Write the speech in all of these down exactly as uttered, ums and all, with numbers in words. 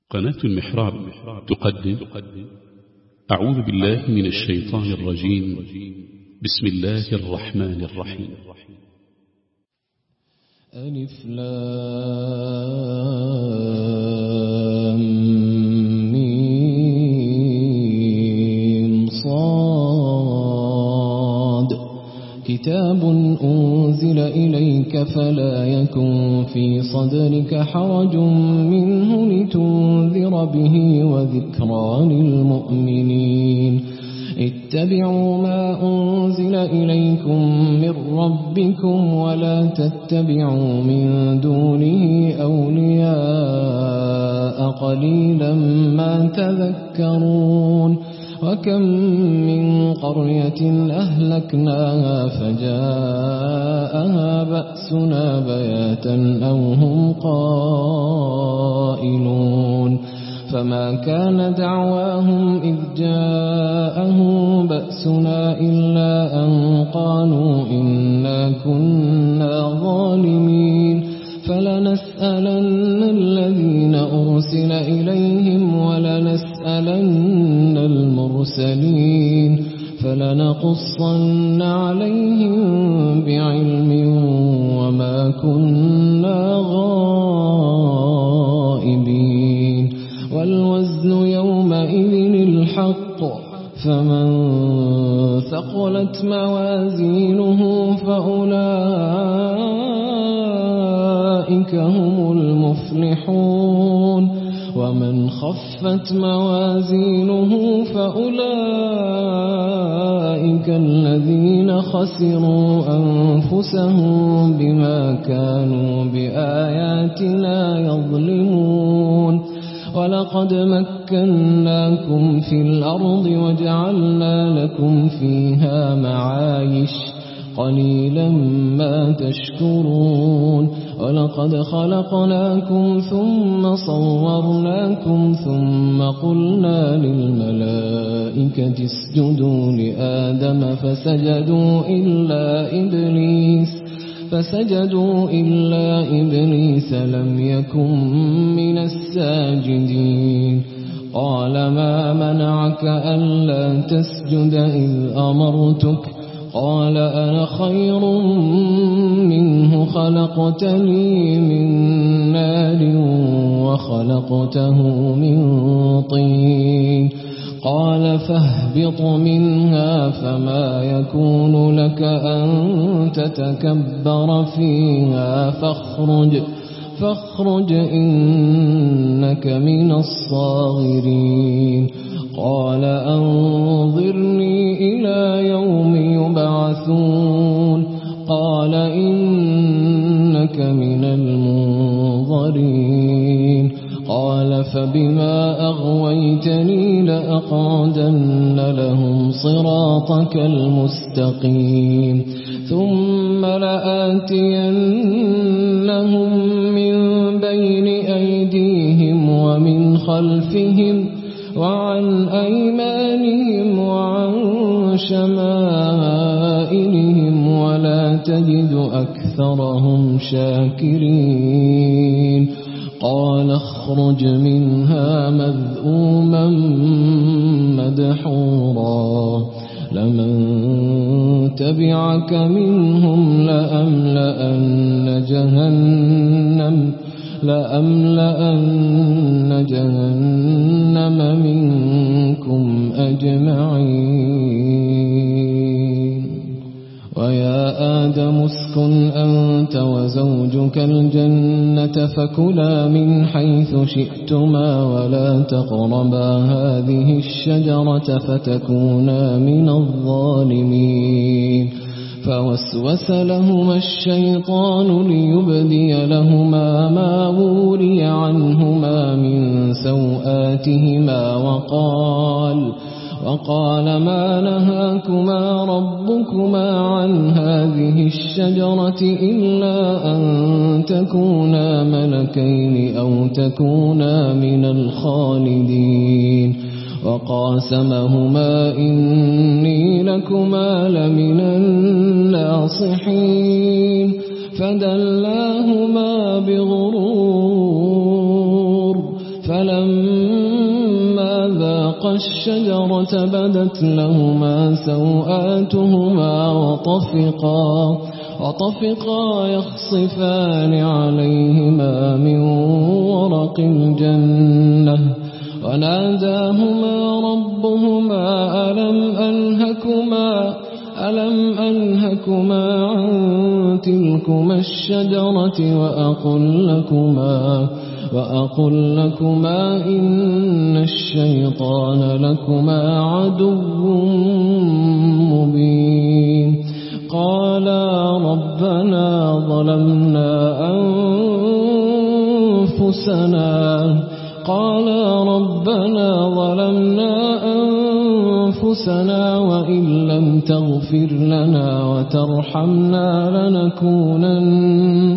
قناة المحراب تقدم أعوذ بالله من الشيطان الرجيم. بسم الله الرحمن الرحيم. ألف لام ميم صاد كتاب أنزل إليك فلا يكن في صدرك حرج منه لتنذر به وذكرى للمؤمنين. اتبعوا ما أنزل إليكم من ربكم ولا تتبعوا من دونه أولياء قليلا ما تذكرون. وكم من قرية أهلكناها فجاءها بأسنا بياتا أو هم قائلون. فما كان دعواهم إذ جاءهم بأسنا إلا أن قالوا إنا كنا ظالمين. فلنسألن الذين أرسل إليهم ولنسألن المرسلين فلنقصن عليهم بعلم وما كنا غائبين. والوزن يومئذ الحق فمن ثقلت موازينه فأولئك هم المفلحون ومن خفت موازينه فأولئك الذين خسروا أنفسهم بما كانوا بآياتنا يظلمون. ولقد مكناكم في الأرض وجعلنا لكم فيها معايش قليلا ما تشكرون. ولقد خلقناكم ثم صورناكم ثم قلنا للملائكة اسجدوا لآدم فسجدوا إلا إبليس فسجدوا إلا إبليس لم يكن من الساجدين. قال ما منعك ألا تسجد إذ أمرتك؟ قال أنا خير منه خلقتني من نار وخلقته من طين. قال فاهبط منها فما يكون لك أن تتكبر فيها فاخرج فاخرج إنك من الصاغرين. قال أنظرني إلى يوم يبعثون. قال إنك من المنظرين. قال فبما أغويتني لأقعدن لهم صراطك المستقيم ثم لآتينهم من بين أيديهم ومن خلفهم وعن أيمانهم وعن شمائلهم ولا تجد أكثرهم شاكرين. قال اخرج منها مذءوما مدحورا لمن تبعك منهم لأملأن جهنم لأملأن جهنم منكم أجمعين. ويا آدم اسكن أنت وزوجك الجنة فكلا من حيث شئتما ولا تقربا هذه الشجرة فتكونا من الظالمين. فوسوس لهما الشيطان ليبدي لهما ما وري عنهما من سوآتهما وقال وقال ما نهاكما ربكما عن هذه الشجرة إلا أن تكونا ملكين أو تكونا من الخالدين. وقاسمهما إني لكما لمن الناصحين. فدلاهما بغرور فلما ذاقا الشجرة بدت لهما سوآتهما وطفقا, وطفقا يخصفان عليهما من ورق الجنة وناداهما ربهما ألم أنهكما ألم أنهكما عن تلكما الشجرة وأقل لكما وأقل لكما إن الشيطان لكما عدو مبين قالا ربنا ظلمنا أنفسنا قالا ربنا ظلمنا أنفسنا وإن لم تغفر لنا وترحمنا لنكونن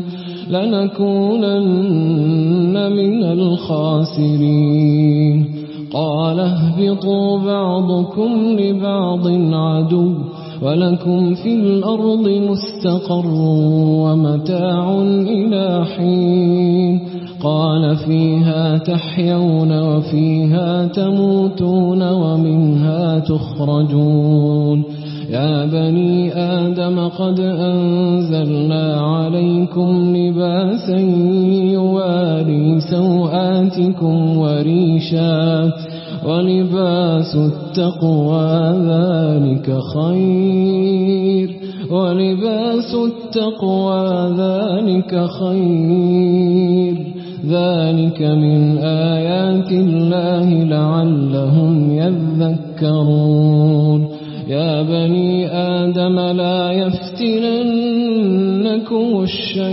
لنكونن من الخاسرين قال اهبطوا بعضكم لبعض عدو ولكم في الأرض مستقر ومتاع إلى حين قال فيها تحيون وفيها تموتون ومنها تخرجون يا بني آدم قد أنزلنا عليكم لباسا يواري سوآتكم وريشا ولباس التقوى ذلك خير ولباس التقوى ذلك خير ذلك من آيات الله لعلهم يذكرون يا بني آدم لا يفتننكم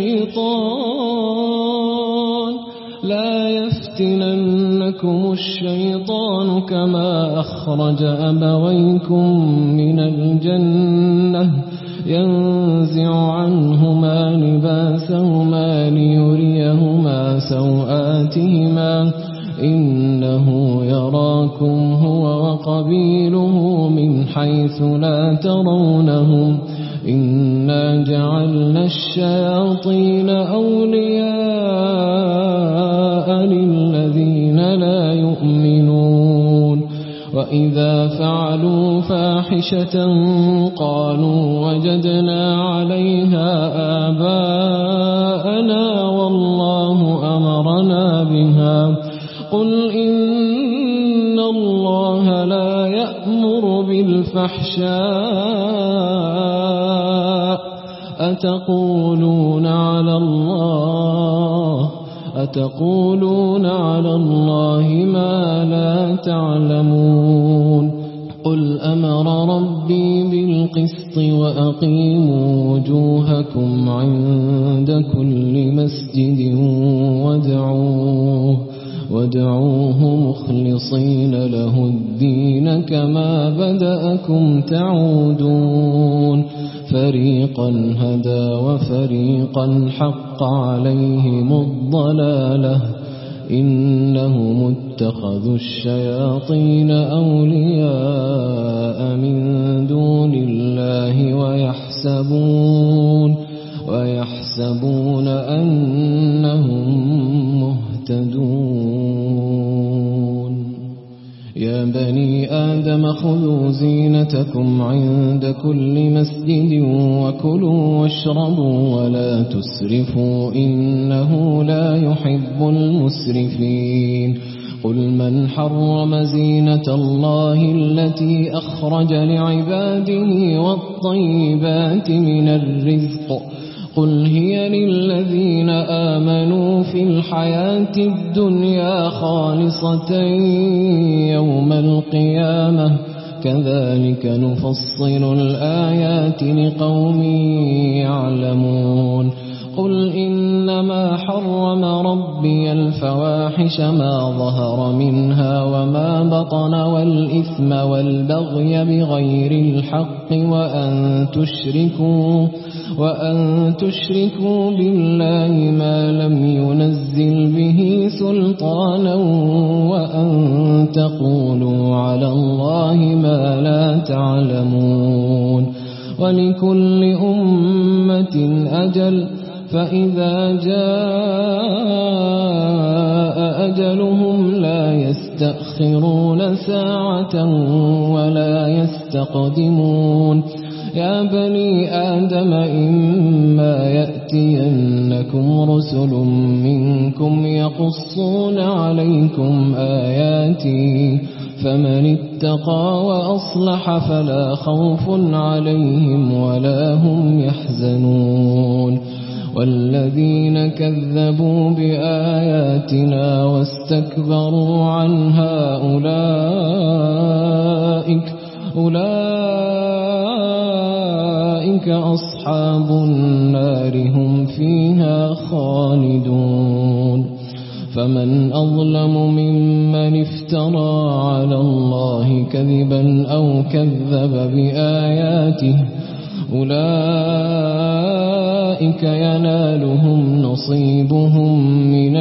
الشيطان لا يفتننكم الشيطان كما أخرج أبويكم من الجنة ينزع عنهما لباسهما ليريهما سوآتهما إنه يراكم هو وقبيله من حيث لا ترونهم إنا جعلنا الشياطين أولياء للذين لا يؤمنون وإذا فعلوا فاحشة قالوا وجدنا عليها آباءنا والله أمرنا بها قل إن الله لا يأمر بالفحشاء أتقولون على الله أتقولون على الله ما لا تعلمون قل أمر ربي بالقسط وأقيموا وجوهكم عند كل مسجد وادعوه وادعوه مخلصين له الدين كما بدأكم تعودون فريقا هدى وفريقا حق عليهم الضلالة إنهم اتخذوا الشياطين أولياء من دون الله ويحسبون ويحسبون أنهم مهتدون يا بني آدم خذوا زينتكم عند كل مسجد وكلوا واشربوا ولا تسرفوا إنه لا يحب المسرفين قل من حرم زينة الله التي أخرج لعباده والطيبات من الرزق قل هي للذين آمنوا في الحياة الدنيا خالصة يوم القيامة كذلك نفصل الآيات لقوم يعلمون قل إنما حرم ربي الفواحش ما ظهر منها وما بطن والإثم والبغي بغير الحق وأن تشركوا وأن تشركوا بالله ما لم ينزل به سلطانا وأن تقولوا على الله ما لا تعلمون ولكل أمة أجل فإذا جاء أجلهم لا يستأخرون ساعة ولا يستقدمون يا بني آدم إما يأتينكم رسل منكم يقصون عليكم آياتي فمن اتقى وأصلح فلا خوف عليهم ولا هم يحزنون والذين كذبوا بآياتنا واستكبروا عنها أولئك أولئك أصحاب النار هم فيها خالدون فمن أظلم ممن افترى على الله كذبا أو كذب بآياته أولئك ينالهم نصيبهم من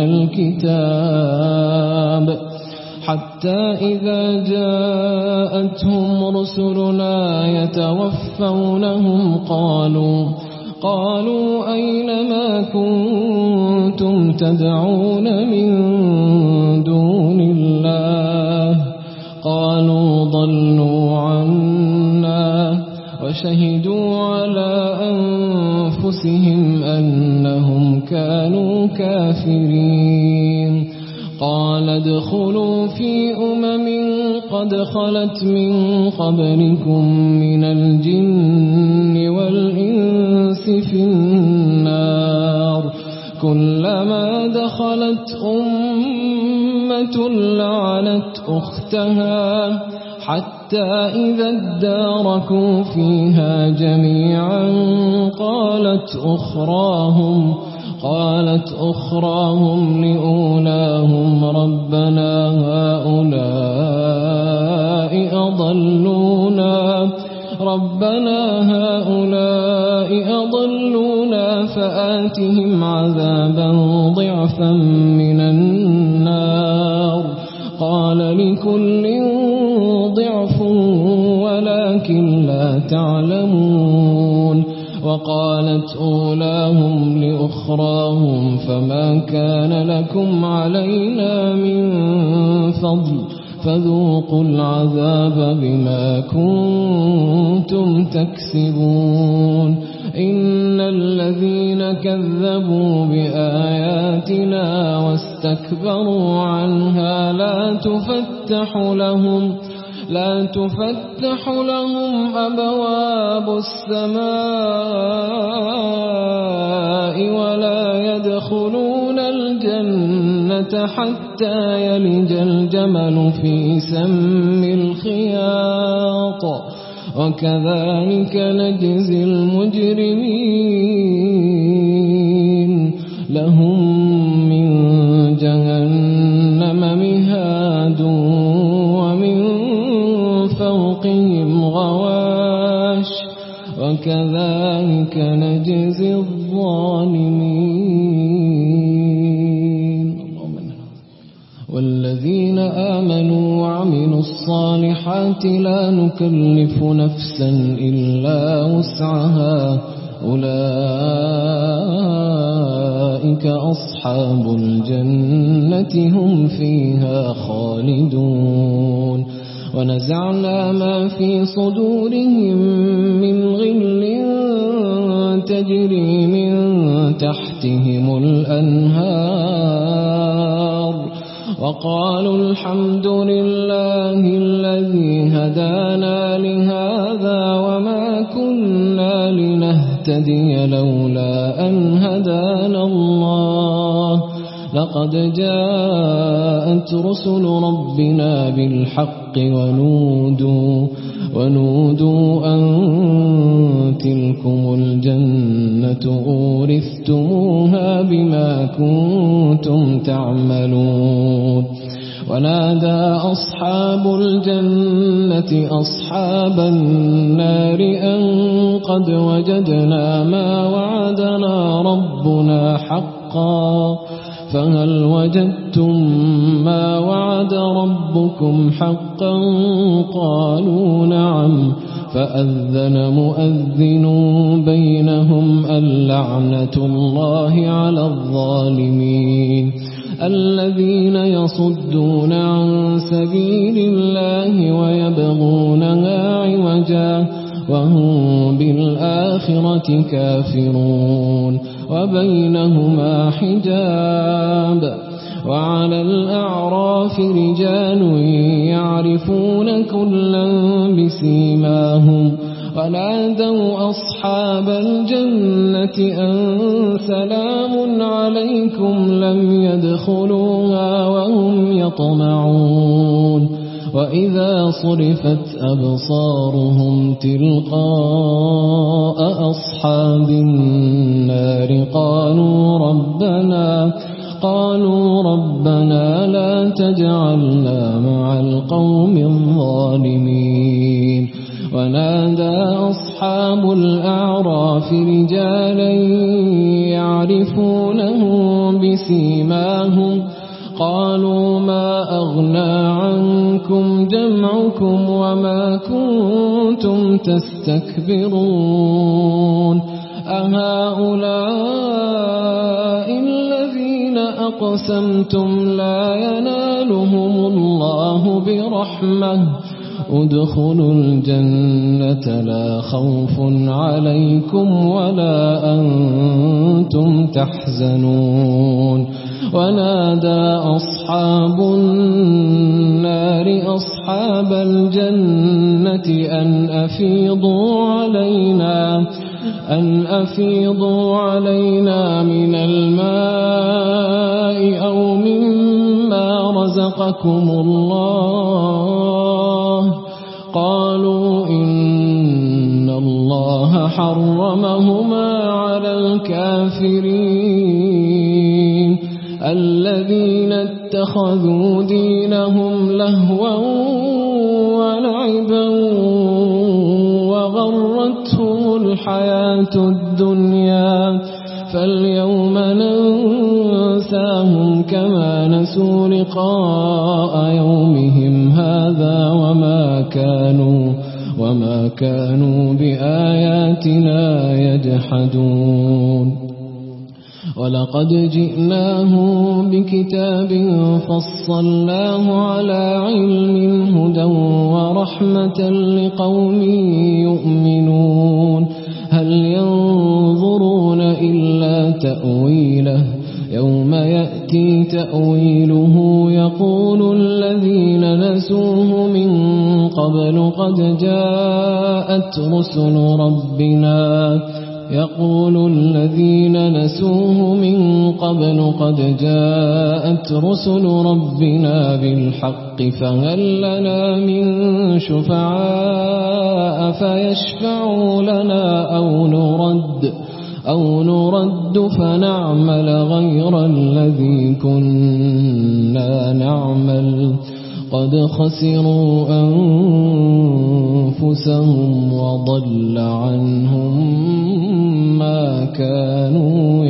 الكتاب حتى إذا جاءتهم رسلنا يتوفونهم قالوا قالوا أين ما كنتم تدعون من دون الله قالوا ضلوا عنا وشهدوا على أنفسهم أنهم كانوا كافرين قال ادخلوا في أمم قد خلت من قبلكم من الجن والإنس في النار كلما دخلت أمة لعنت أختها حتى إذا اداركوا فيها جميعا قالت أخراهم قالت أخراهم لأولاهم ربنا هؤلاء أضلونا ربنا هؤلاء أضلونا فآتهم عذابا ضعفا من النار قال لكل ضعف ولكن لا تعلمون وقالت أولاهم لأخراهم فما كان لكم علينا من فضل فذوقوا العذاب بما كنتم تكسبون إن الذين كذبوا بآياتنا واستكبروا عنها لا تفتح لهم لا تفتح لهم أبواب السماء ولا يدخلون الجنة حتى يلج الجمل في سم الخياط وكذلك نجزي المجرمين لهم من جهنم مهاد فوقهم غواش وكذلك نجزي الظالمين والذين آمنوا وعملوا الصالحات لا نكلف نفسا إلا وسعها أولئك أصحاب الجنة هم فيها خالدون ونزعنا ما في صدورهم من غل تجري من تحتهم الأنهار وقالوا الحمد لله الذي هدانا لهذا وما كنا لنهتدي لولا أن هدانا الله لقد جاءت رسل ربنا بالحق ونودوا ونودوا أن تلكم الجنة أورثتموها بما كنتم تعملون ونادى أصحاب الجنة أصحاب النار أن قد وجدنا ما وعدنا ربنا حقا فهل وجدتم ما وعد ربكم حقا قالوا نعم فأذن مؤذن بينهم اللعنة الله على الظالمين الذين يصدون عن سبيل الله ويبغونها عوجا وهم بالآخرة كافرون وبينهما حجاب وعلى الأعراف رجال يعرفون كلا بسيماهم ونادوا أصحاب الجنة أن سلام عليكم لم يدخلوها وهم يطمعون وإذا صرفت أبصارهم تلقاء أصحاب النار قالوا ربنا قالوا ربنا لا تجعلنا مع القوم الظالمين ونادى أصحاب الأعراف رجالا يعرفونهم بسيماهم قالوا ما أغنى عنكم جمعكم وما كنتم تستكبرون أهؤلاء الذين أقسمتم لا ينالهم الله برحمة ادخلوا الجنة لا خوف عليكم ولا أنتم تحزنون ونادى أصحاب النار أصحاب الجنة أن أفيضوا علينا أن أفيضوا علينا من الماء أو مما رزقكم الله قالوا إن الله حرمهما على الكافرين الذين اتخذوا دينهم لهوا ولعبا وغرتهم الحياة الدنيا فاليوم ننساهم كما نسوا لقاء يومهم هذا وما كانوا وما كانوا بآياتنا يجحدون ولقد جئناهم بكتاب فصلناه على علم هدى ورحمة لقوم يؤمنون هل ينظرون إلا تأويله يوم يأتي تأويله يقول الذين نسوه من قبل قد جاءت رسل ربنا يقول الذين نسوه من قبل قد جاءت رسل ربنا بالحق فهل لنا من شفعاء فيشفعوا لنا أو نرد أو نرد فنعمل غير الذي كنا نعمل قد خسروا أنفسهم وضل عنهم ما كانوا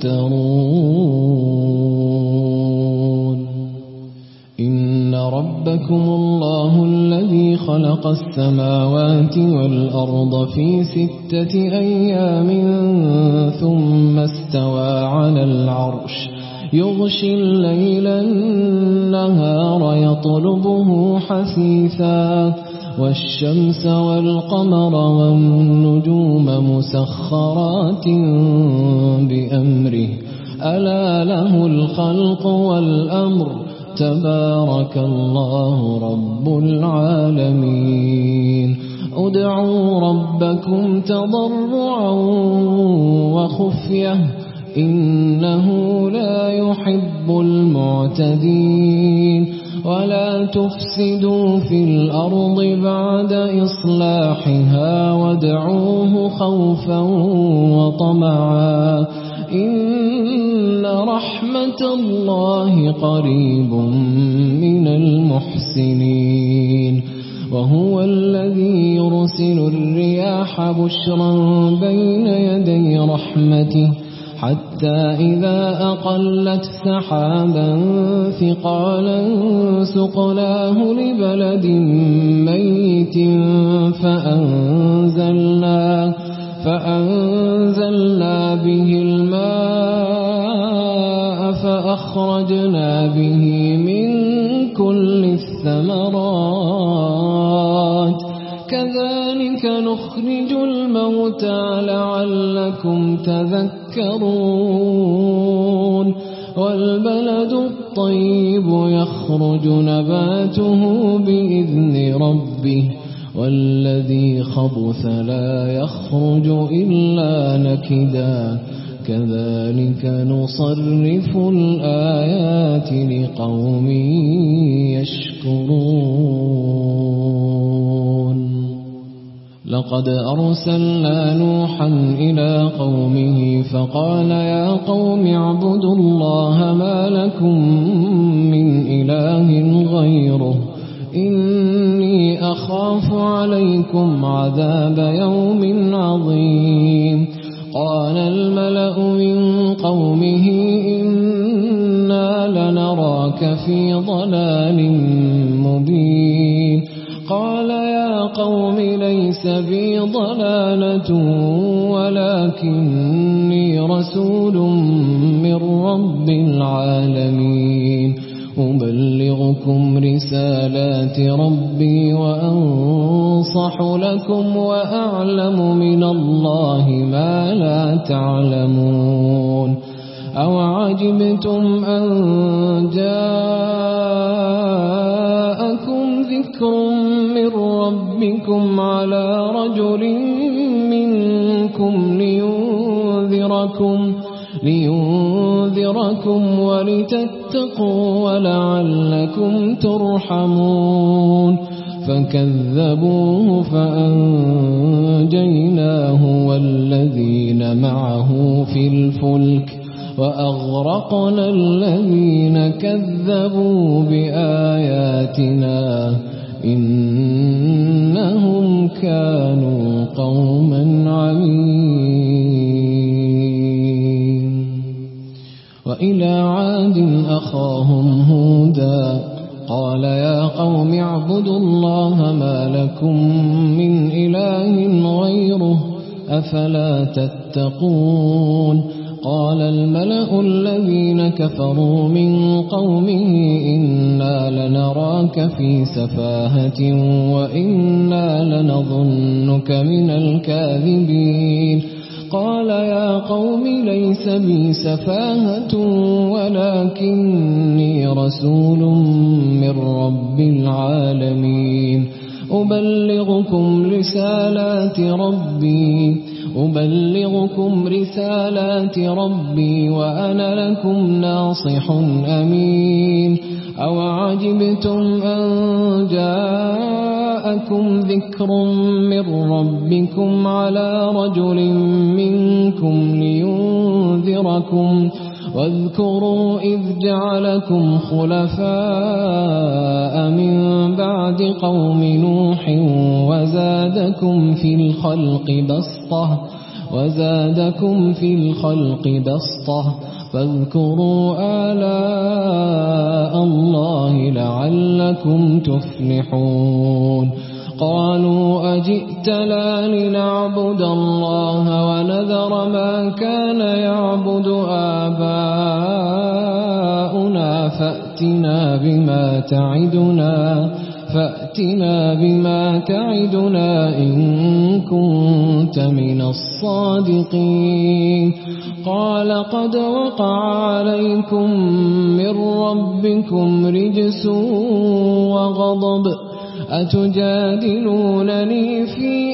يفترون إن ربكم الله الذي خلق السماوات والأرض في ستة أيام ثم استوى على العرش يغشي الليل النهار يطلبه حثيثا والشمس والقمر والنجوم مسخرات بأمره ألا له الخلق والأمر تبارك الله رب العالمين ادعوا ربكم تضرعا وخفية إنه لا يحب المعتدين ولا تفسدوا في الأرض بعد إصلاحها وادعوه خوفا وطمعا إن رحمة الله قريب من المحسنين وهو الذي يرسل الرياح بشرا بين يدي رحمته حتى إذا أقلت سحابا ثقالا سقناه لبلد ميت فأنزلنا, فأنزلنا به الماء فأخرجنا وأخرجنا به من كل الثمرات كذلك نخرج الموتى لعلكم تذكرون والبلد الطيب يخرج نباته بإذن ربه والذي خبث لا يخرج إلا نكدا كذلك نصرف الآيات لقوم يشكرون لقد أرسلنا نوحا إلى قومه فقال يا قوم اعبدوا الله ما لكم من إله غيره إني أخاف عليكم عذاب يوم عظيم قال الملأ من قومه إنا لنراك في ضلال مبين قال يا قوم ليس بي ضلالة ولكني رسول من رب العالمين أبلغكم رسالات ربي وأنصح لكم وأعلم من الله ما لا تعلمون أوعجبتم أن جاءكم ذكر من ربكم على رجل منكم لينذركم لينذركم ولتتقوا ولعلكم ترحمون فكذبوه فأنجيناه والذين معه في الفلك وأغرقنا الذين كذبوا بآياتنا إنهم كانوا قوما عمين وإلى عاد أخاهم هودا قال يا قوم اعبدوا الله ما لكم من إله غيره أفلا تتقون قال الملأ الذين كفروا من قومه إنا لنراك في سفاهة وإنا لنظنك من الكاذبين قال يا قوم ليس بي سفاهة ولكني رسول من رب العالمين أبلغكم رسالات ربي أبلغكم رسالات ربي وأنا لكم ناصح أمين أوعجبتم أن جاءكم ذكر من ربكم على رجل منكم لينذركم واذكروا إذ جعلكم خلفاء من بعد قوم نوح وزادكم في الخلق بسطة وزادكم في الخلق بسطة فاذكروا آلاء الله لعلكم تفلحون قالوا أجئتنا لنعبد الله ونذر ما كان يعبد آباؤنا فأتنا بما تعدنا فأتنا بما تعدنا إن كنت من الصادقين قال قد وقع عليكم من ربكم رجس وغضب أتجادلونني في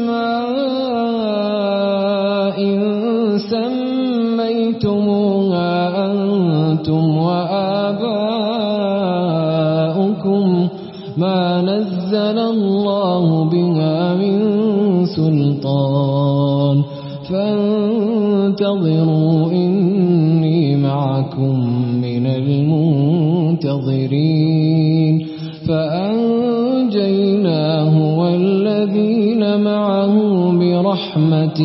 أسماء سميتموها أنتم وآباؤكم ما نزل الله بها من سلطان فانتظروا إني معكم من المنتظرين فأنجيناه والذين معه برحمة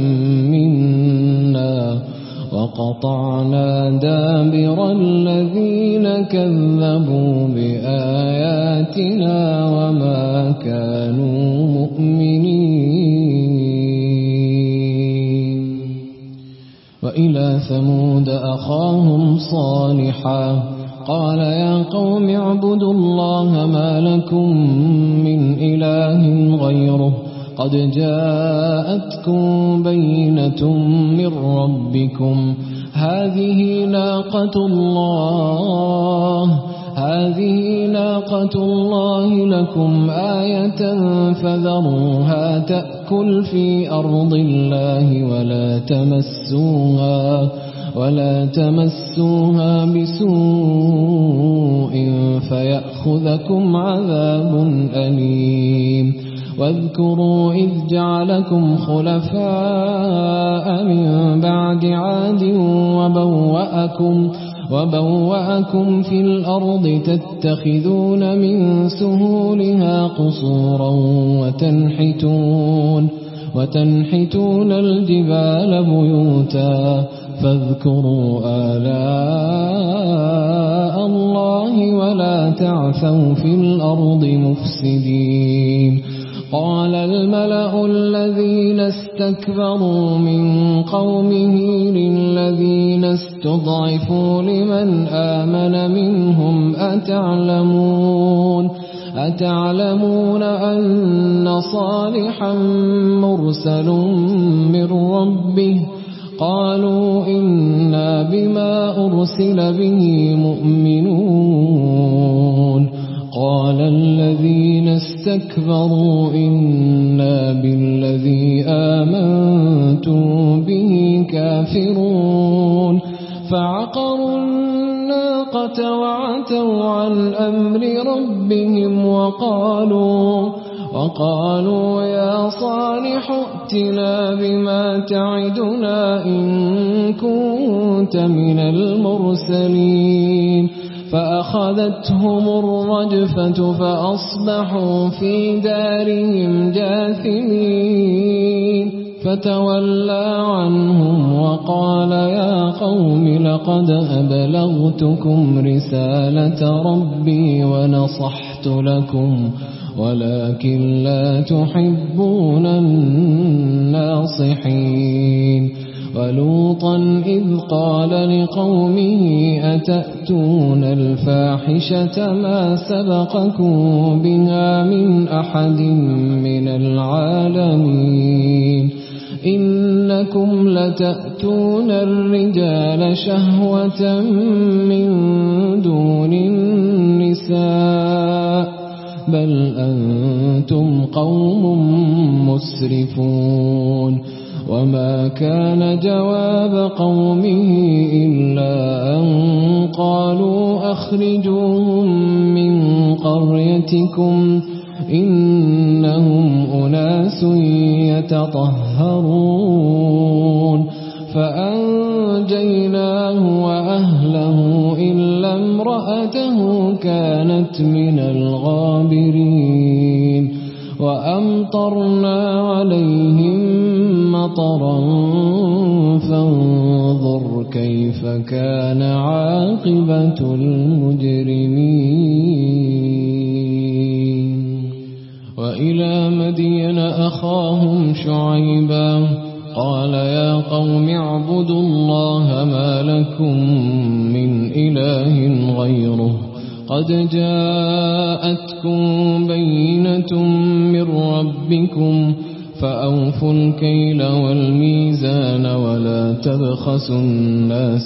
منا وقطعنا دابر الذين كذبوا بآياتنا وما كانوا مؤمنين وإلى ثمود أخاهم صالحا قال يا قوم اعبدوا الله ما لكم من إله غيره قد جاءتكم بينة من ربكم هذه ناقة الله هذه ناقة الله لكم آية فذروها تأكل في أرض الله ولا تمسوها ولا تمسوها بسوء فيأخذكم عذاب أليم واذكروا إذ جعلكم خلفاء من بعد عاد وبوأكم وبوأكم في الأرض تتخذون من سهولها قصورا وتنحتون وتنحتون الجبال بيوتا فاذكروا آلاء الله ولا تعثوا في الأرض مفسدين قال الملأ الذين استكبروا من قومه للذين استضعفوا لمن آمن منهم أتعلمون أتعلمون أن صالحا مرسل من ربه قالوا إنا بما أرسل به مؤمنون قال الذين استكبروا إنا بالذي آمنتم به كافرون فعقروا الناقة وعتوا عن أمر ربهم وقالوا وقالوا يا صالح ائتنا بما تعدنا إن كنت من المرسلين فأخذتهم الرجفة فأصبحوا في دارهم جاثمين فتولى عنهم وقال يا قوم لقد أبلغتكم رسالة ربي ونصحت لكم ولكن لا تحبون الناصحين ولوطا إذ قال لقومه أتأتون الفاحشة ما سبقكم بها من أحد من العالمين إنكم لتأتون الرجال شهوة من دون النساء بل أنتم قوم مسرفون وما كان جواب قومه إلا أن قالوا أخرجوهم من قريتكم إنهم أناس يتطهرون فأنجيناه وأهله إلا امرأته كانت من الغابرين وأمطرنا عليهم مطرا فانظر كيف كان عاقبة المجرمين وإلى مدين أخاهم شعيبا قال يا قوم اعبدوا الله ما لكم من إله غيره قد جاءتكم بينة من ربكم فأوفوا الكيل والميزان ولا تبخسوا الناس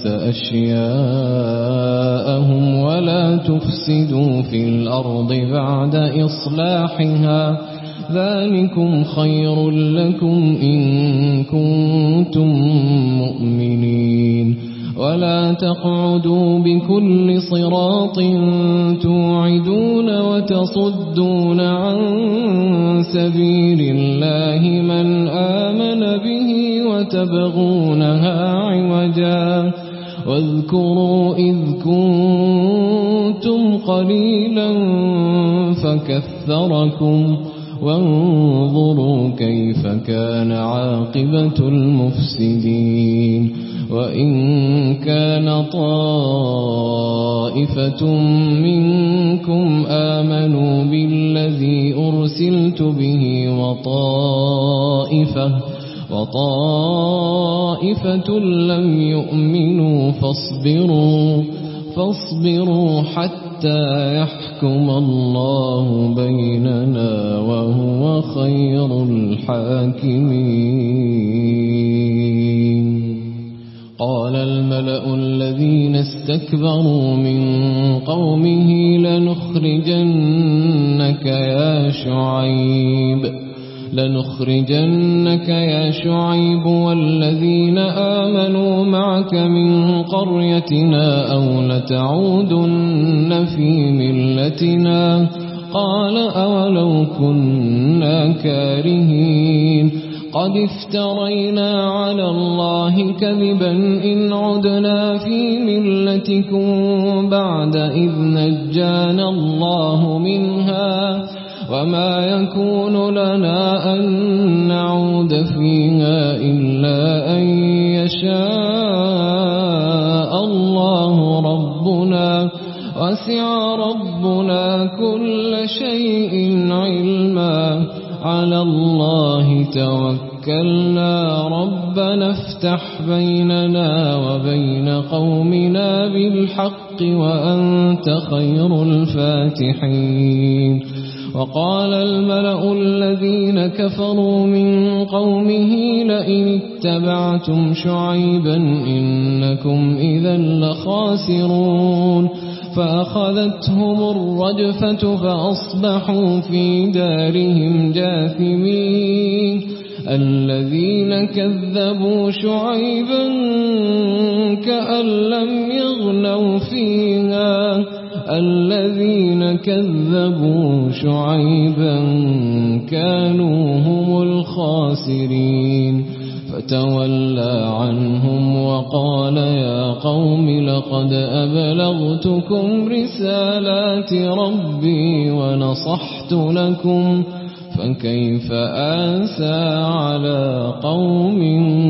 أشياءهم ولا تفسدوا في الأرض بعد إصلاحها ذلكم خير لكم إن كنتم مؤمنين ولا تقعدوا بكل صراط توعدون وتصدون عن سبيل الله من آمن به وتبغونها عوجا واذكروا إذ كنتم قليلا فكثركم وانظروا كيف كان عاقبة المفسدين وإن كان طائفة منكم آمنوا بالذي أرسلت به وطائفة وطائفة لم يؤمنوا فاصبروا فاصبروا حتى يحكم الله بيننا وهو خير الحاكمين. قال الملأ الذين استكبروا من قومه لنخرجنك يا شعيب لنخرجنك يا شعيب والذين آمنوا معك من قريتنا أو لتعودن في ملتنا. قال أولو كنا كارهين قد افترينا على الله كذبا إن عدنا في ملتكم بعد إذ نجانا الله منها وما يكون لنا أن نعود فيها إلا أن يشاء الله ربنا وسع ربنا كل شيء علما على الله توكلنا ربنا افتح بيننا وبين قومنا بالحق وأنت خير الفاتحين. وقال الملأ الذين كفروا من قومه لئن اتبعتم شعيبا إنكم إذا لخاسرون. فأخذتهم الرجفة فأصبحوا في دارهم جاثمين. الذين كذبوا شعيبا كأن لم يغنوا فيها الذين كذبوا شعيبا كانوا هم الخاسرين. فتولى عنهم وقال يا قوم لقد أبلغتكم رسالات ربي ونصحت لكم فكيف آسى على قوم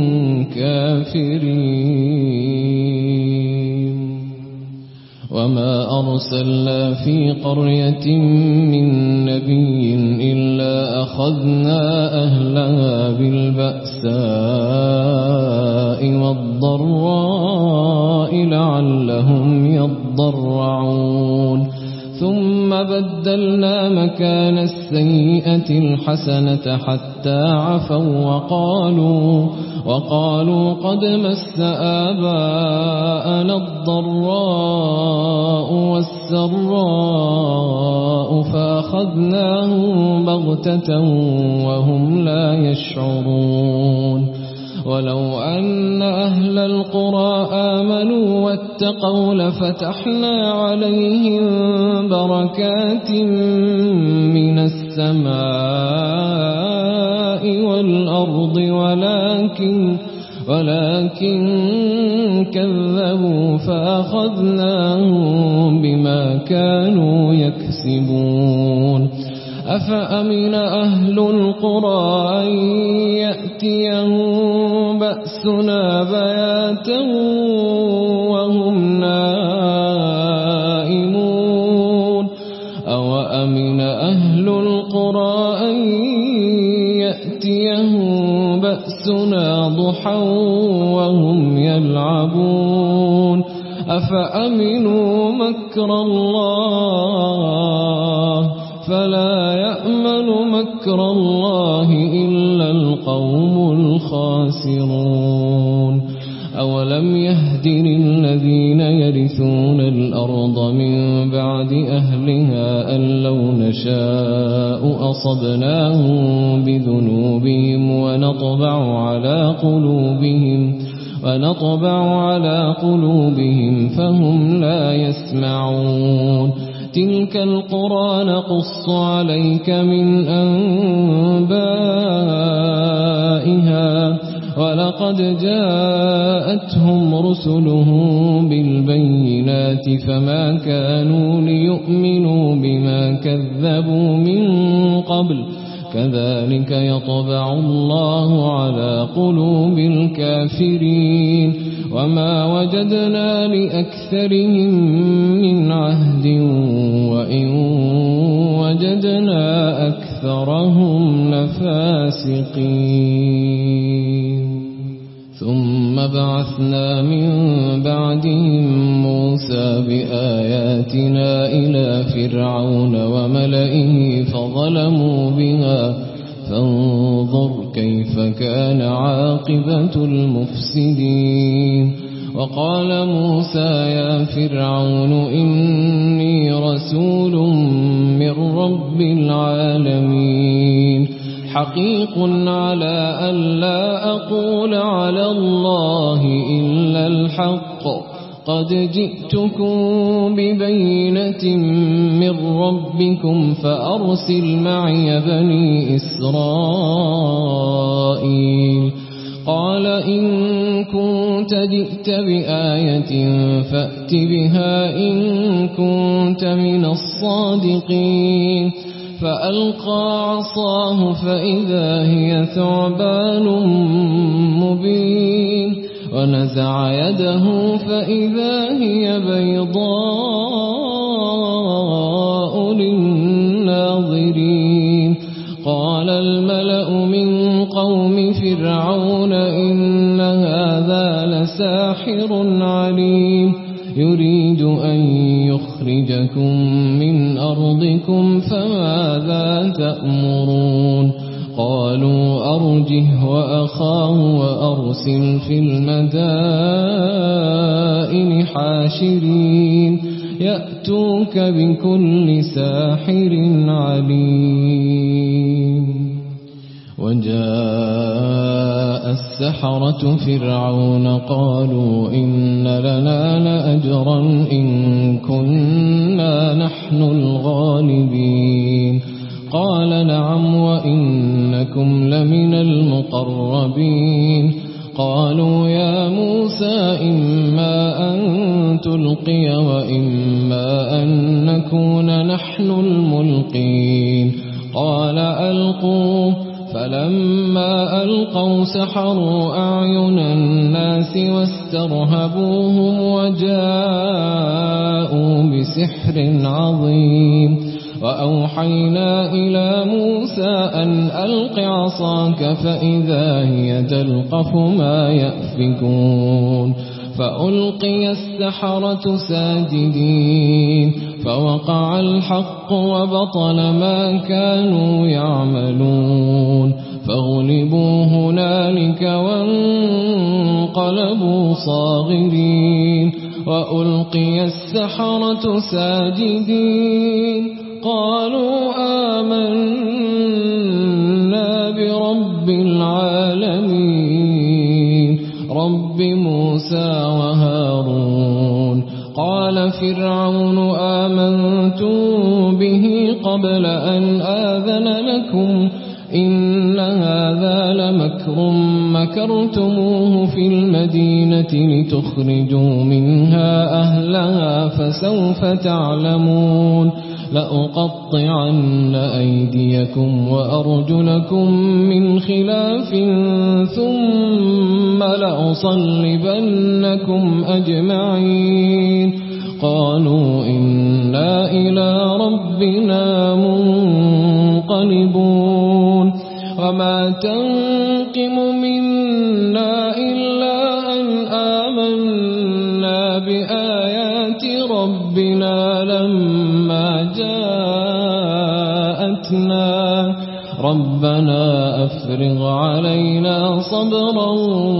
كافرين. وما أرسلنا في قرية من نبي إلا أخذنا أهلها بالبأساء والضراء لعلهم يضرعون. ثم بدلنا مكان السيئة الحسنة حتى عفوا وقالوا وقالوا قد مس آباءنا الضراء والسراء فأخذناهم بغتة وهم لا يشعرون. ولو أن أهل القرى آمنوا واتقوا لفتحنا عليهم بركات من السماء والأرض ولكن ولكن كذبوا فأخذناهم بما كانوا يكسبون. أفأمن أهل القرى أن يأتيهم بأسنا بياتا وهم نائمون أوأمن أهل القرى أن يأتيهم بأسنا ضحى وهم يلعبون أفأمنوا مكر الله فلا يأمن مكر الله إلا القوم الخاسرون. أولم يهد للذين يرثون الأرض من بعد أهلها أن لو نشاء أصبناهم بذنوبهم ونطبع على قلوبهم ونطبع على قلوبهم فهم لا يسمعون. تلك القرى نقص عليك من أنبائها ولقد جاءتهم رسلهم بالبينات فما كانوا ليؤمنوا بما كذبوا من قبل كذلك يطبع الله على قلوب الكافرين وما وجدنا لأكثرهم من عهد وإن وجدنا أكثرهم لفاسقين. بعثنا من بعدهم موسى بآياتنا إلى فرعون وملئه فظلموا بها فانظر كيف كان عاقبة المفسدين وقال موسى يا فرعون إني رسول من رب العالمين حقيق على أن لا أقول على الله إلا الحق قد جئتكم ببينة من ربكم فأرسل معي بني إسرائيل قال إن كنت جئت بآية فأت بها إن كنت من الصادقين فألقى عصاه فإذا هي ثعبان مبين ونزع يده فإذا هي بيضاء للناظرين قال الملأ من قوم فرعون إن هذا لساحر عليم يريد أن يخرجكم من أرضكم فماذا تأمرون قالوا أرجه وأخاه وأرسل في المدائن حاشرين يأتوك بكل ساحر عليم وجاء السحرة فرعون قالوا إن لنا لأجرا إن كنا نحن الغالبين قال نعم وإنكم لمن المقربين قالوا يا موسى إما أن تلقي وإما أن نكون نحن الملقين قال ألقوا فلما ألقوا سحروا أعين الناس واسترهبوهم وجاءوا بسحر عظيم وأوحينا إلى موسى أن ألق عصاك فإذا هي تلقف ما يأفكون فألقي السحرة ساجدين فوقع الحق وبطل ما كانوا يعملون فغلبوا هنالك وانقلبوا صاغرين وألقي السحرة ساجدين قالوا آمنا برب العالمين رب موسى وهارون قال فرعون آمنتم به قبل أن آذن لكم إن هذا لمكر مكرتموه في المدينة لتخرجوا منها أهلها فسوف تعلمون لأقطعن أيديكم وأرجلكم من خلاف ثم لأصلبنكم أجمعين قالوا إنا إلى ربنا منقلبون وما تنقم منا إلا أن آمنا بآيات ربنا لما جاءتنا ربنا أفرغ علينا صبرا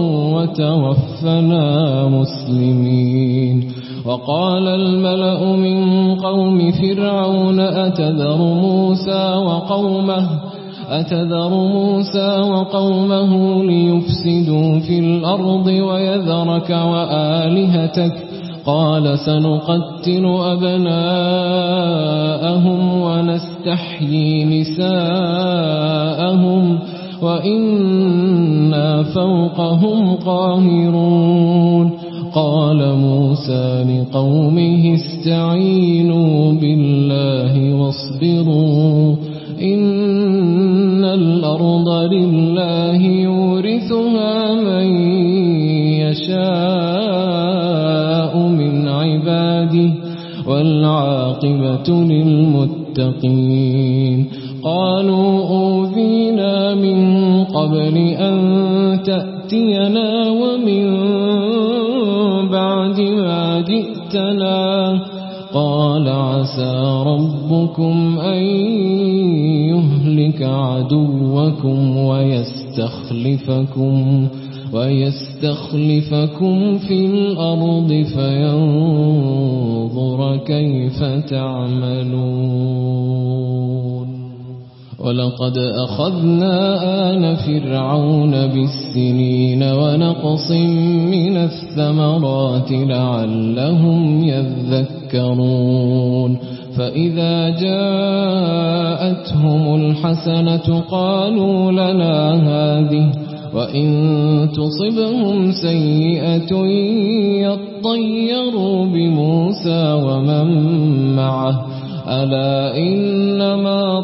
وتوفنا مسلمين وقال الملأ من قوم فرعون أتذر موسى وقومه أتذر موسى وقومه ليفسدوا في الأرض ويذرك وآلهتك قال سنقتل أبناءهم ونستحيي نساءهم وإنا فوقهم قاهرون قال موسى لقومه استعينوا بالله واصبروا إن الأرض لله يورثها من يشاء من عباده والعاقبة للمتقين قالوا أوذينا من قبل أن تأتينا ومن بعد ما جئتنا قال عسى ربكم أن يهلك عدوكم ويستخلفكم ويستخلفكم في الأرض فينظر كيف تعملون ولقد أخذنا آل فرعون بالسنين ونقص من الثمرات لعلهم يذكرون فإذا جاءتهم الحسنة قالوا لنا هذه وإن تصبهم سيئة يطيروا بموسى ومن معه ألا إنما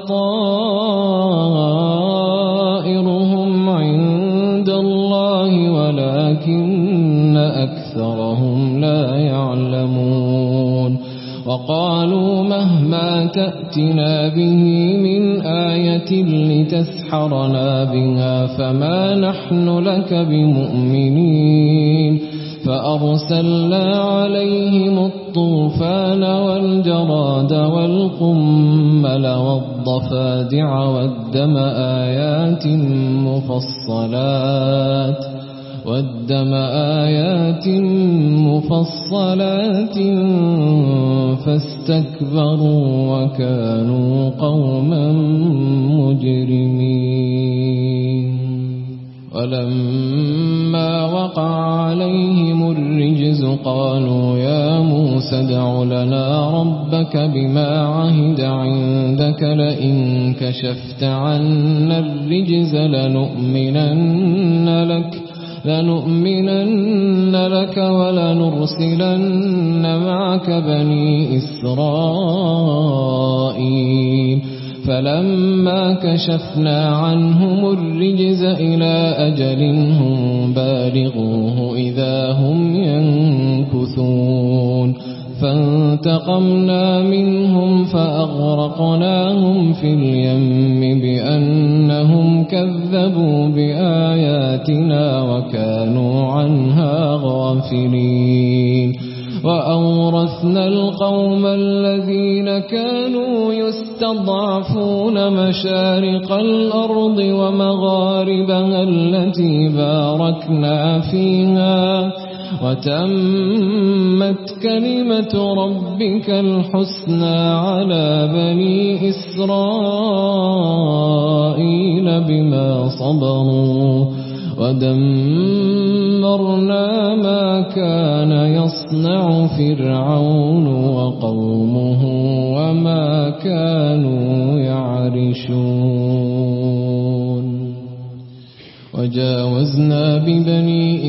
طائرهم عند الله ولكن أكثرهم لا يعلمون وقالوا مهما تأتنا به من آية لتسحرنا بها فما نحن لك بمؤمنين فأرسلنا عليهم الطوفان والجراد والقمل والضفادع والدم آيات مفصلات والدم آيات مفصلات فاستكبروا وكانوا قوما مجرمين ولما وقع عليهم الرجز قالوا يا موسى ادع لنا ربك بما عهد عندك لئن كشفت عنا الرجز لنؤمنن لك لنؤمنن لك ولنرسلن معك بني إسرائيل فلما كشفنا عنهم الرجز إلى أجل هم بالغوه إذا هم ينكثون فانتقمنا منهم فأغرقناهم في اليم بأنهم كذبوا بآياتنا وكانوا عنها غافلين وأورثنا القوم الذين كانوا يستضعفون مشارق الأرض ومغاربها التي باركنا فيها وتمت كلمة ربك الحسنى على بني إسرائيل بما صبروا ودمرنا ما كان يصنع فرعون وقومه وما كانوا يعرشون وجاوزنا ببني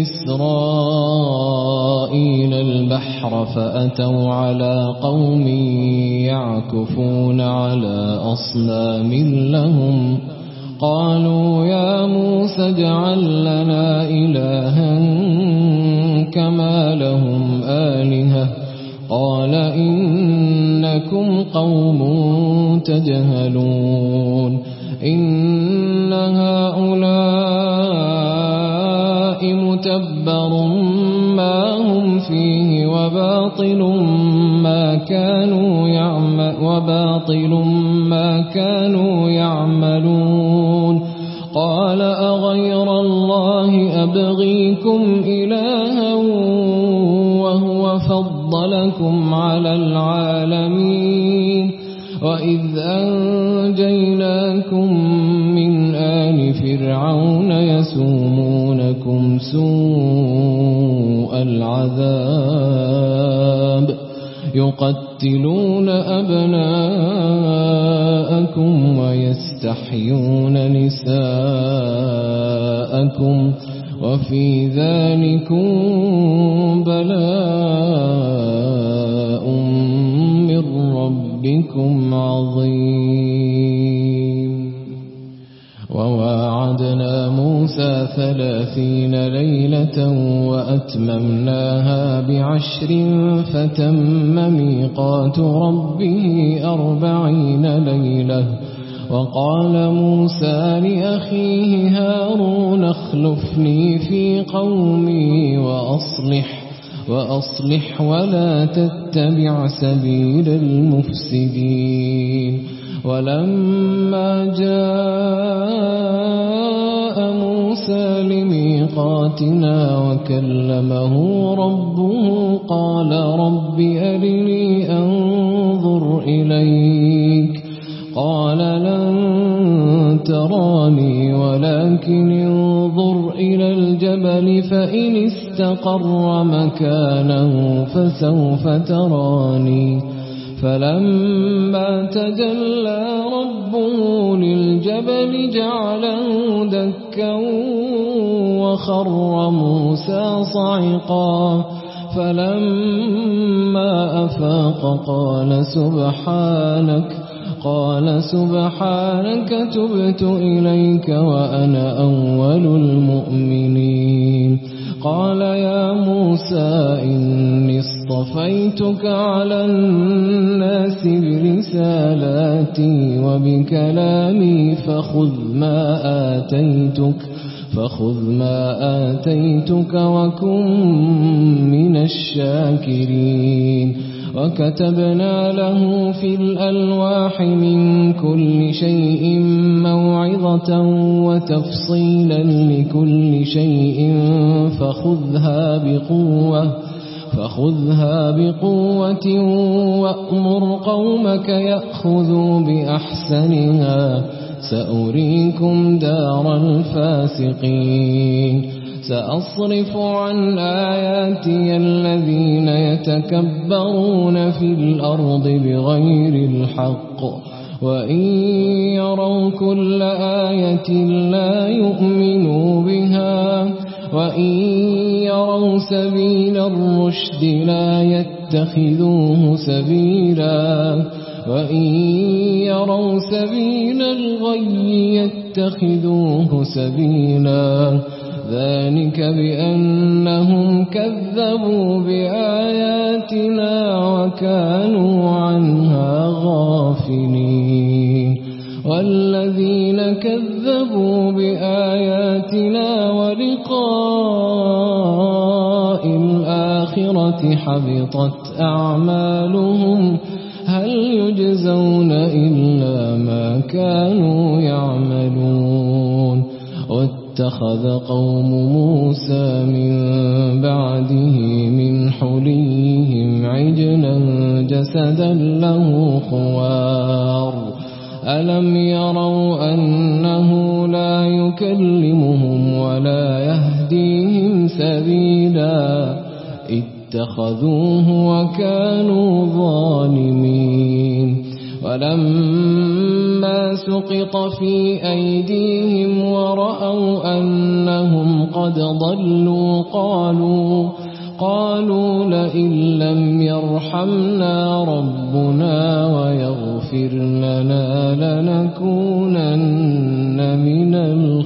إسرائيل البحر فأتوا على قوم يعكفون على أصنام لهم قالوا يا موسى اجعل لنا إلها كما لهم آلهة قال إنكم قوم تجهلون إن هؤلاء متبر ما هم فيه وباطل ما كانوا يعمل وباطل ما كانوا يعملون قال أغير الله أبغيكم إلها وهو فضلكم على العالمين وإذ أنجيناكم من آل فرعون يسومونكم سوء العذاب يقتلون أبناءكم ويستحيون نساءكم وفي ذلكم بلاء من ربكم عظيم وواعدنا موسى ثلاثين ليلة وأتممناها بعشر فتم ميقات ربه أربعين ليلة وقال موسى لأخيه هارون اخلفني في قومي وأصلح وأصلح ولا تتبع سبيل المفسدين. ولما جاء موسى لميقاتنا وكلمه ربه قال رب أرني أنظر إليك قال لن تراني ولكن انظر إلى الجبل فإن استقر مكانه فسوف تراني. فلما تجلى ربه للجبل جعله دكا وخر موسى صعقا. فلما أفاق قال سبحانك قال سبحانك تبت إليك وأنا أول المؤمنين. قال يا موسى إني اصطفيتك على الناس برسالاتي وبكلامي فخذ ما آتيتك فخذ ما آتيتك وكن من الشاكرين. وكتبنا له في الألواح من كل شيء موعظة وتفصيلا لكل شيء فخذها بقوة فخذها بقوة وأمر قومك يأخذوا بأحسنها سأريكم دار الفاسقين. سأصرف عن آياتي الذين يتكبرون في الأرض بغير الحق وإن يروا كل آية لا يؤمنوا بها وإن يروا سبيل الرشد لا يتخذوه سبيلا وإن يروا سبيل الغي يتخذوه سبيلا. ذلك بأنهم كذبوا بآياتنا وكانوا عنها غافلين. والذين كذبوا بآياتنا ولقاء الآخرة حبطت أعمالهم هل يجزون إلا ما كانوا يعملون. واتخذ قوم موسى من بعده من حليهم عجلا جسدا له خوار ألم يروا أنه لا يكلمهم ولا يهديهم سبيلا اتخذوه وكانوا ظالمين. ولما سقط في أيديهم ورأوا أنهم قد ضلوا قالوا قالوا لئن لم يرحمنا ربنا ويغفر لنا لنكونن من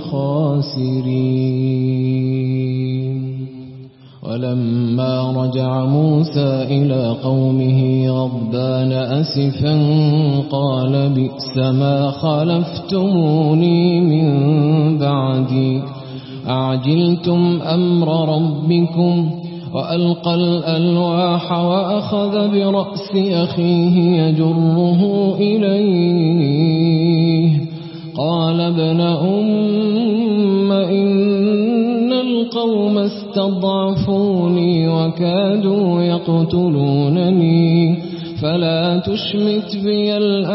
الخاسرين. ولما رجع موسى إلى قومه غضبان أسفا قال بئس ما خلفتموني من بعدي أعجلتم أمر ربكم. وألقى الألواح وأخذ برأس أخيه يجره إليه قال ابن أم إن القوم استضعفوني وكادوا يقتلونني فلا تشمت بي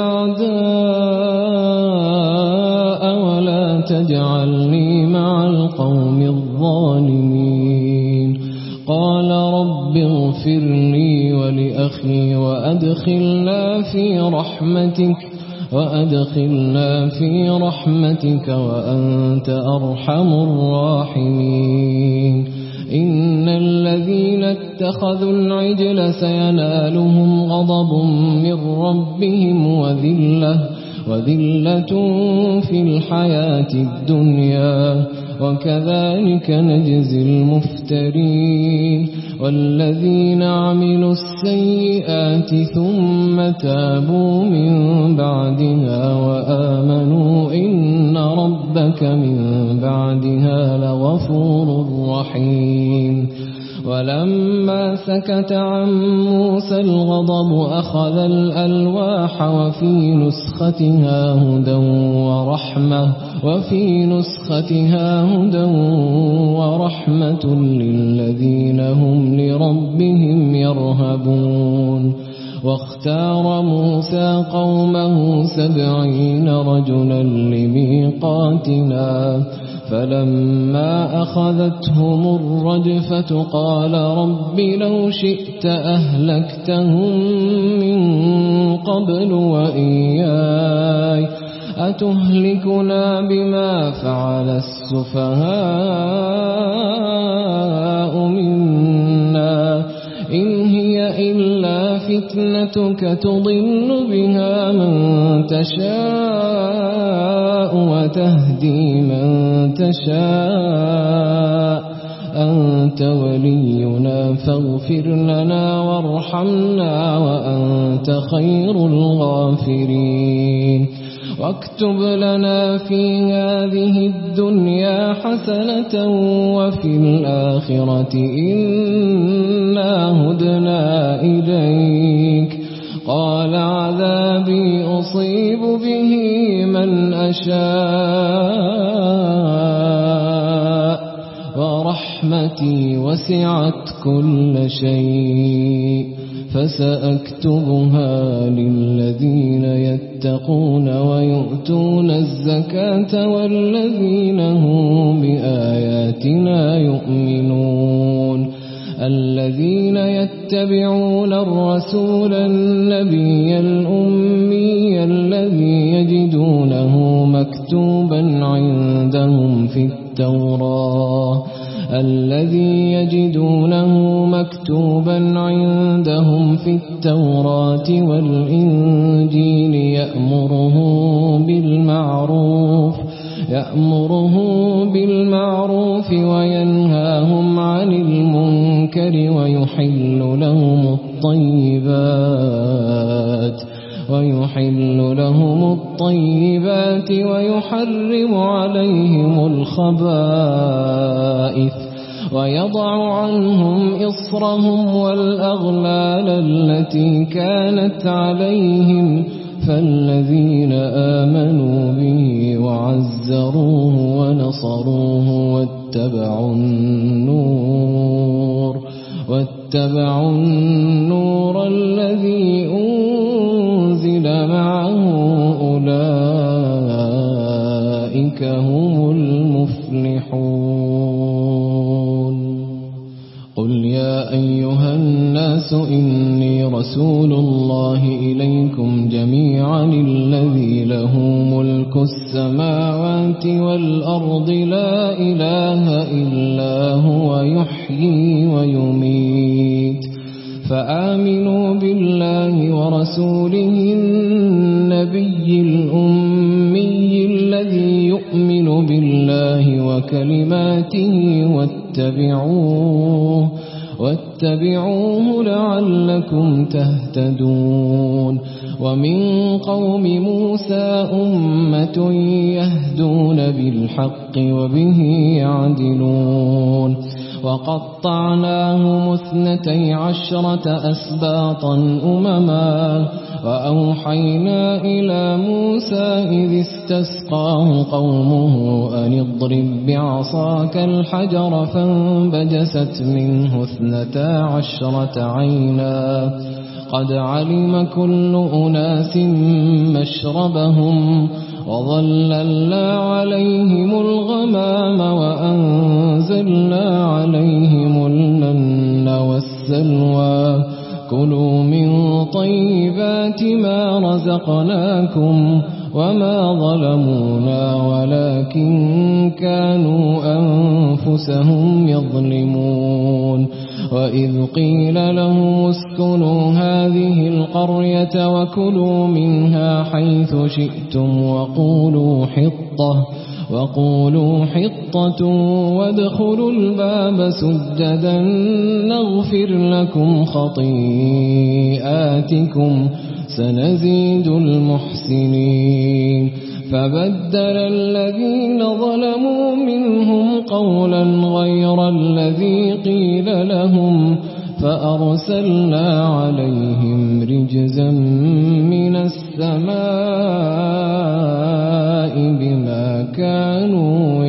الأعداء ولا تجعلني مع القوم الظالمين. قال رب اغفر لي ولأخي وأدخلنا في رحمتك وأدخلنا في رحمتك وأنت أرحم الراحمين. إن الذين اتخذوا العجل سينالهم غضب من ربهم وذلة وذلة في الحياة الدنيا وكذلك نجزي المفترين. والذين عملوا السيئات ثم تابوا من بعدها وآمنوا إن ربك من بعدها لغفور رحيم. ولما سكت عن موسى الغضب أخذ الألواح وفي نسختها هدى ورحمة وفي نسختها هدى ورحمة للذين هم لربهم يرهبون. واختار موسى قومه سبعين رجلا لميقاتنا فلما أخذتهم الرجفة قال رب لو شئت أهلكتهم من قبل وإياي أتهلكنا بما فعل السفهاء منا إن هي إلا فتنتك تضل بها من تشاء وتهدي من تشاء أنت ولينا فاغفر لنا وارحمنا وأنت خير الغافرين. واكتب لنا في هذه الدنيا حسنة وفي الآخرة إنا هدنا إليك قال عذابي أصيب به من أشاء ورحمتي وسعت كل شيء فسأكتبها للذين يتقون ويؤتون الزكاة والذين هم بآياتنا يؤمنون. الذين يتبعون الرسول النبي الأمي الذي يجدونه مكتوبا عندهم في التوراة الذي يجدونه مكتوبا عندهم في التوراة والإنجيل يأمره بالمعروف يأمره بالمعروف وينهاهم عن المنكر ويحل لهم الطيبات ويحل لهم الطيبات ويحرم عليهم الخبائث ويضع عنهم إصرهم والأغلال التي كانت عليهم فالذين آمنوا به وعزروه ونصروه واتبعوا النور واتبعوا النور الذي أنزل معه أولئك هم المفلحون. قل يا أيها الناس إني رسول الله إليكم جميعا الذي له ملك السماوات والأرض لا إله إلا هو يحيي ويميت فآمنوا بالله ورسوله النبي الأمي الذي يؤمن بالله وكلماته واتبعوه واتبعوه لعلكم تهتدون. ومن قوم موسى أمة يهدون بالحق وبه يعدلون. وقطعناهم اثنتي عشرة أسباطا أمما وأوحينا إلى موسى إذ استسقاه قومه أن اضرب بعصاك الحجر فانبجست منه اثنتا عشرة عينا قد علم كل أناس مشربهم وظللنا عليهم الغمام وأنزلنا عليهم المن والسلوى كلوا من طيبات ما رزقناكم وما ظلمونا ولكن كانوا أنفسهم يظلمون. وإذ قيل لهم اسكنوا هذه القرية وكلوا منها حيث شئتم وقولوا حطة وقولوا حطة وادخلوا الباب سجدا نغفر لكم خطيئاتكم سنزيد المحسنين. فبدل الذين ظلموا منهم قولا غير الذي قيل لهم فأرسلنا عليهم رجزا من السماء بما كانوا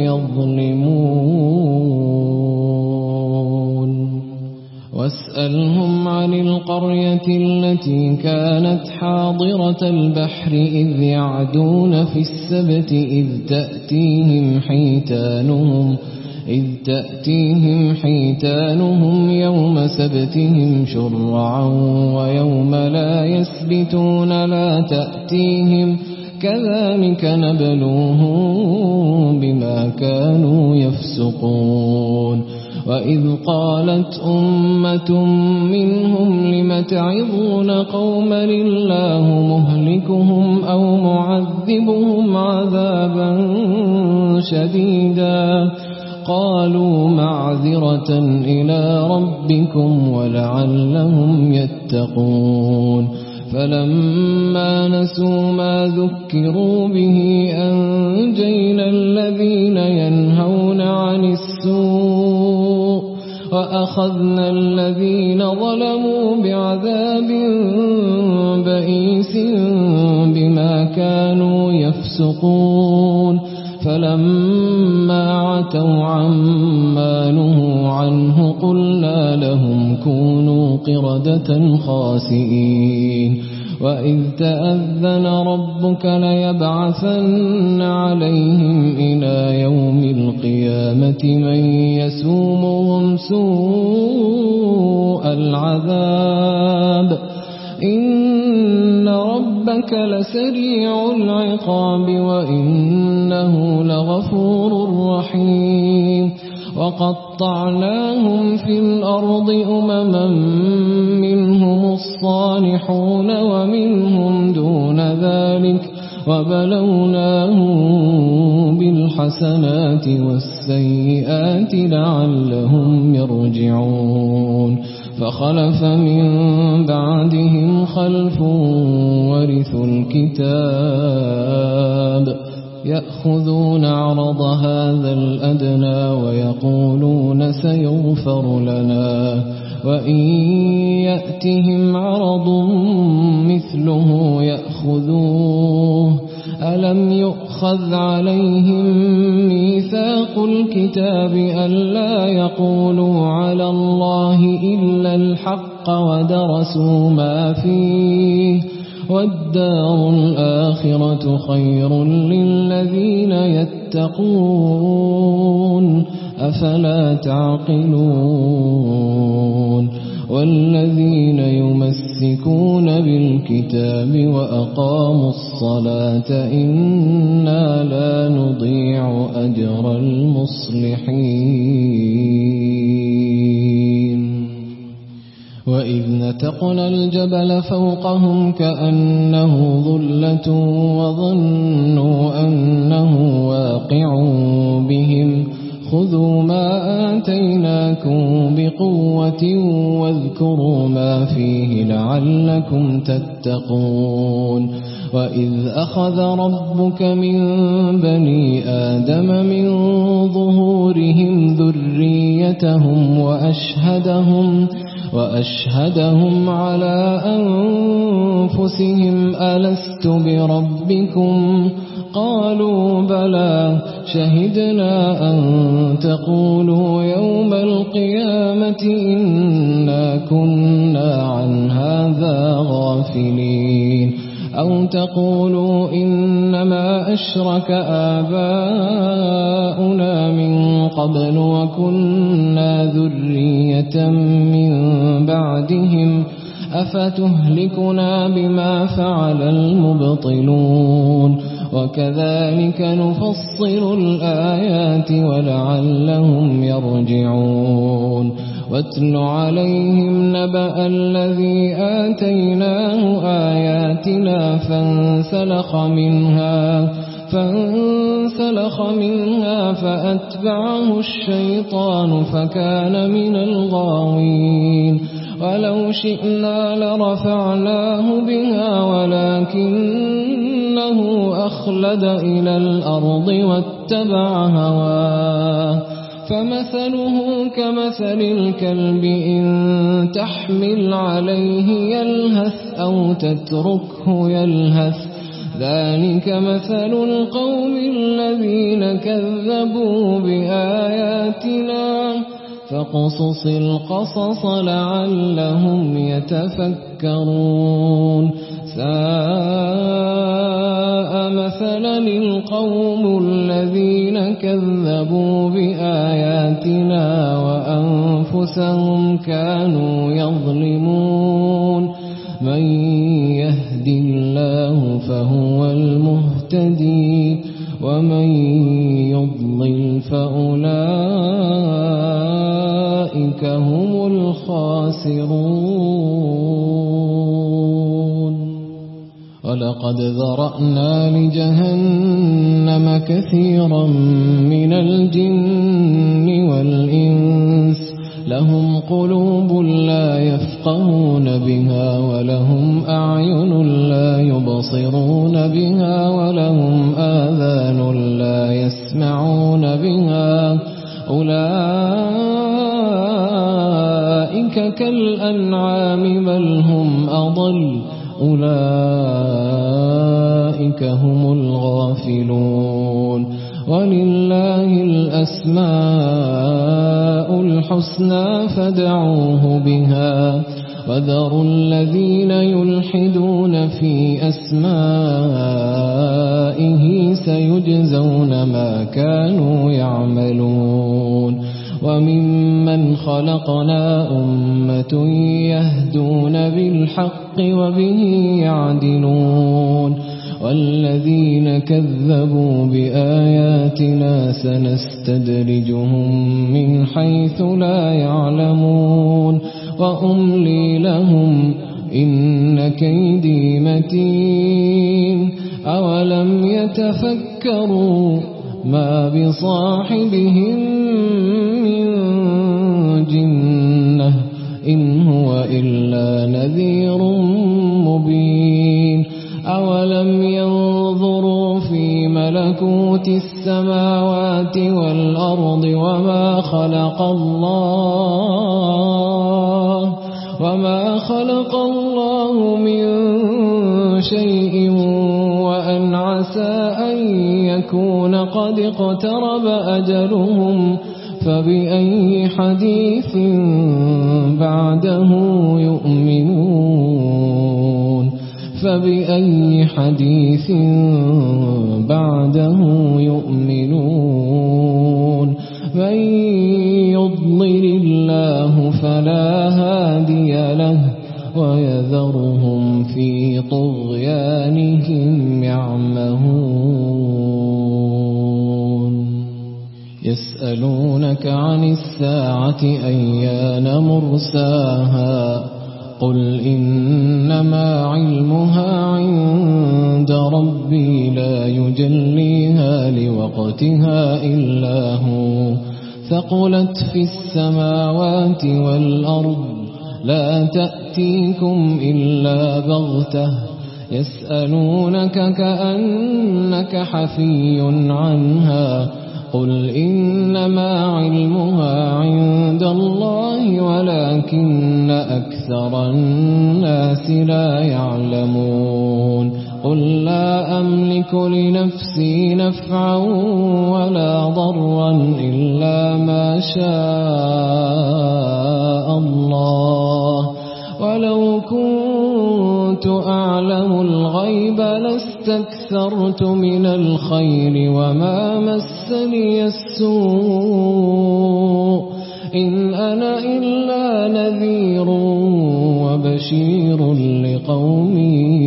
يظلمون واسألهم عن القرية التي كانت حاضرة البحر إذ يعدون في السبت إذ تأتيهم حيتانهم إذ تأتيهم حيتانهم يوم سبتهم شرعا ويوم لا يسبتون لا تأتيهم كذلك نبلوهم بما كانوا يفسقون وإذ قالت أمة منهم لم تعظون قوما الله مهلكهم أو معذبهم عذابا شديدا قالوا معذرة إلى ربكم ولعلهم يتقون فلما نسوا ما ذكروا به أنجينا الذين ينهون عن السوء وأخذنا الذين ظلموا بعذاب بئيس بما كانوا يفسقون فلما عتوا عما نهوا عنه قلنا لهم كونوا قردة خاسئين وإذ تأذن ربك ليبعثن عليهم إلى يوم القيامة من يسومهم سوء العذاب إن ربك لسريع العقاب وإنه لغفور رحيم وقطعناهم في الأرض أمما منهم الصالحون ومنهم دون ذلك وبلوناهم بالحسنات والسيئات لعلهم يرجعون فخلف من بعدهم خلف ورثوا الكتاب يأخذون عرض هذا الأدنى ويقولون سيغفر لنا وإن يأتهم عرض مثله يأخذوه ألم يؤخذ عليهم ميثاق الكتاب ألا يقولوا على الله إلا الحق ودرسوا ما فيه والدار الآخرة خير للذين يتقون أفلا تعقلون والذين يمسكون بالكتاب وأقاموا الصلاة إنا لا نضيع أجر المصلحين وإذ نتقنا الجبل فوقهم كأنه ظلة وظنوا أنه واقع بهم خذوا ما آتيناكم بقوة واذكروا ما فيه لعلكم تتقون وإذ أخذ ربك من بني آدم من ظهورهم ذريتهم وأشهدهم وأشهدهم على أنفسهم ألست بربكم قالوا بلى شهدنا أن تقولوا يوم القيامة إنا كنا عن هذا غافلين أو تقولوا إنما أشرك آباؤنا من قبل وكنا ذرية من بعدهم أفتهلكنا بما فعل المبطلون وكذلك نفصل الآيات ولعلهم يرجعون واتل عليهم نبأ الذي آتيناه آياتنا فانسلخ منها فانسلخ منها فأتبعه الشيطان فكان من الغاوين ولو شئنا لرفعناه بها ولكنه أخلد إلى الأرض واتبع هواه فمثله كمثل الكلب إن تحمل عليه يلهث أو تتركه يلهث ذلك مثل القوم الذين كذبوا بآياتنا فاقصص القصص لعلهم يتفكرون ساء مثلا القوم الذين كذبوا بآياتنا وأنفسهم كانوا يظلمون من يهد الله فهو المهتدي ومن يضلل فأولئك هم الخاسرون ولقد ذرأنا لجهنم كثيرا من الجن والإنس لهم قلوب لا يفقهون بها ولهم أعين لا يبصرون بها ولهم آذان لا يسمعون بها أولئك كالأنعام بل هم أضل أولئك هم الغافلون ولله الأسماء الحسنى فادعوه بها وذروا الذين يلحدون في أسمائه سيجزون ما كانوا يعملون وممن خلقنا أمة يهدون بالحق وبه يعدلون والذين كذبوا بآياتنا سنستدرجهم من حيث لا يعلمون وأملي لهم إن كيدي متين أولم يتفكروا ما بصاحبهم من جنة إن هو إلا نذير مبين أولم ينظروا في ملكوت السماوات والأرض وما خلق الله وما خلق الله من شيء وأن عسى أن يكون قد اقترب أجلهم فبأي حديث بعده يؤمنون فبأي حديث بعده يؤمنون من يضلل الله فلا هادي له ويذرهم في طغيانهم يعمهون يسألونك عن الساعة أيان مرساها قل إنما علمها عند ربي لا يجليها لوقتها إلا هو ثقلت في السماوات والأرض لا تأتيكم إلا بغتة يسألونك كأنك حفي عنها قل إنما علمها عند الله ولكن أكثر الناس لا يعلمون قل لا أملك لنفسي نفعا ولا ضرا إلا ما شاء الله ولو كنت أعلم الغيب لاستكثرت من الخير وما مسني السوء إن أنا إلا نذير وبشير لقوم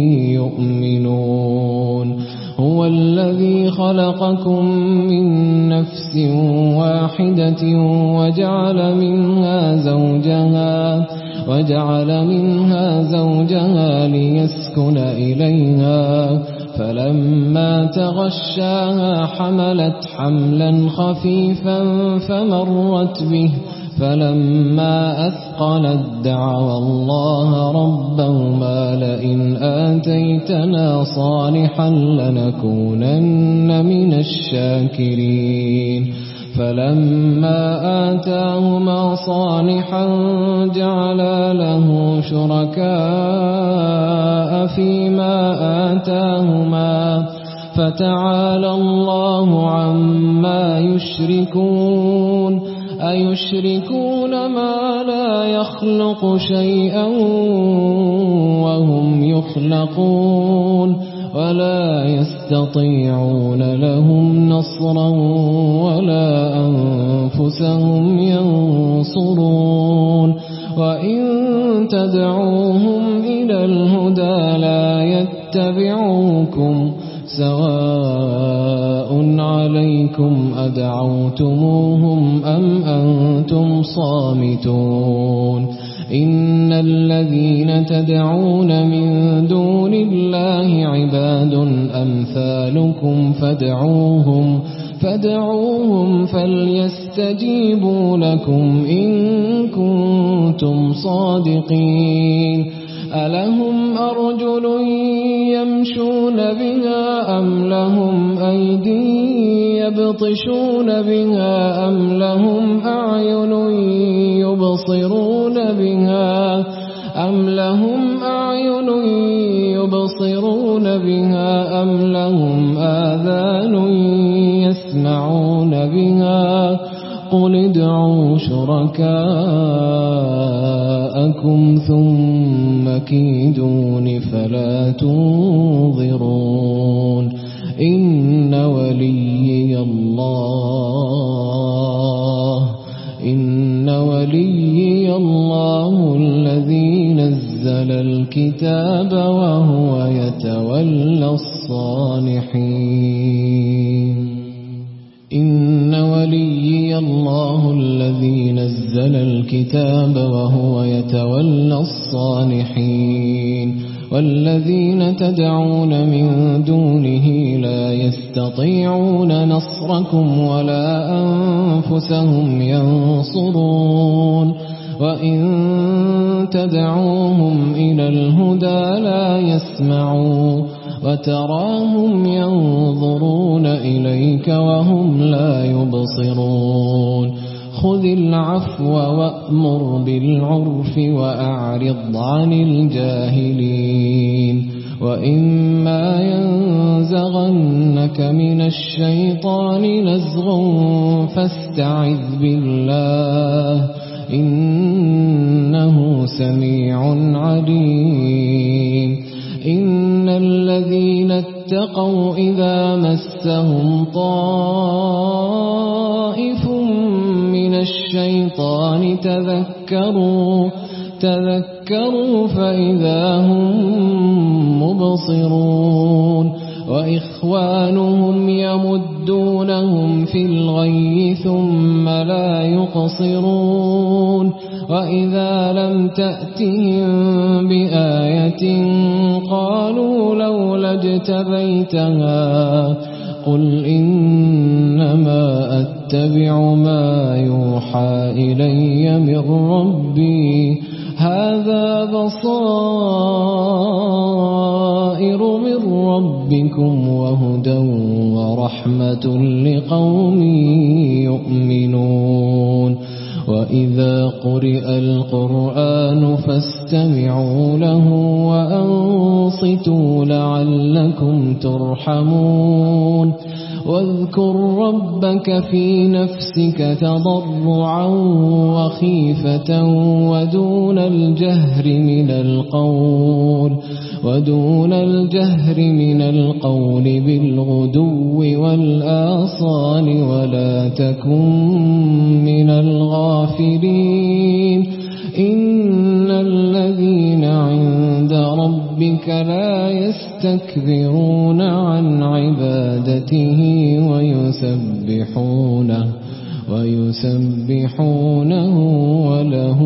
يؤمنون هو الذي خلقكم من نفس واحدة وجعل منها زوجها وجعل منها زوجها ليسكن إليها فلما تغشاها حملت حملا خفيفا فمرت به فلما أثقلت دعوا الله ربهما لئن آتيتنا صالحا لنكونن من الشاكرين فلما آتاهما صالحا جعلا له شركاء فيما آتاهما فتعالى الله عما يشركون أيشركون ما لا يخلق شيئا وهم يخلقون ولا يستطيعون لهم نصرا ولا أنفسهم ينصرون وإن تدعوهم إلى الهدى لا يتبعوكم سواء عليكم أدعوتموهم أم أنتم صامتون إن الذين تدعون من دون الله عباد أمثالكم فادعوهم فادعوهم فليستجيبوا لكم إن كنتم صادقين ألهم أرجل يمشون بها أم لهم أيدي يبطشون بها أم لهم أعين يبصرون بها أم لهم أعين يبصرون بها أم لهم آذان يسمعون بها قل ادعوا شركاءكم ثم كيدون فلا تنظرون إن وليي الله إن وليي الله الذي نزل الكتاب وهو يتولى الصالحين إن وليي الله الذي نزل الكتاب وهو يتولى الصالحين والذين تدعون من دونه لا يستطيعون نصركم ولا أنفسهم ينصرون وإن تدعوهم إلى الهدى لا يسمعوا وتراهم ينظرون إليك وهم لا يبصرون خذ العفو وأمر بالعرف وأعرض عن الجاهلين وإما ينزغنك من الشيطان نزغ فاستعذ بالله إنه سميع عليم إن الذين اتقوا إذا مسهم طائف من الشيطان تذكروا تذكروا فإذا هم مبصرون وإخوانهم يمدونهم في الغي ثم لا يقصرون وإذا لم تأتهم بآية قالوا لولا اجتبيتها قل إنما أتبع ما يوحى إلي من ربي هذا بصائر من ربكم وهدى ورحمة لقوم يؤمنون وإذا قرئ القرآن فاستمعوا له وأنصتوا لعلكم ترحمون واذكر ربك في نفسك تضرعا وخيفة ودون الجهر من القول ودون الجهر من القول بالغدو والآصال ولا تكن من الغافلين إن الذين عند ربك لا يستكبرون عن عبادته ويسبحونه ويسبحونه وله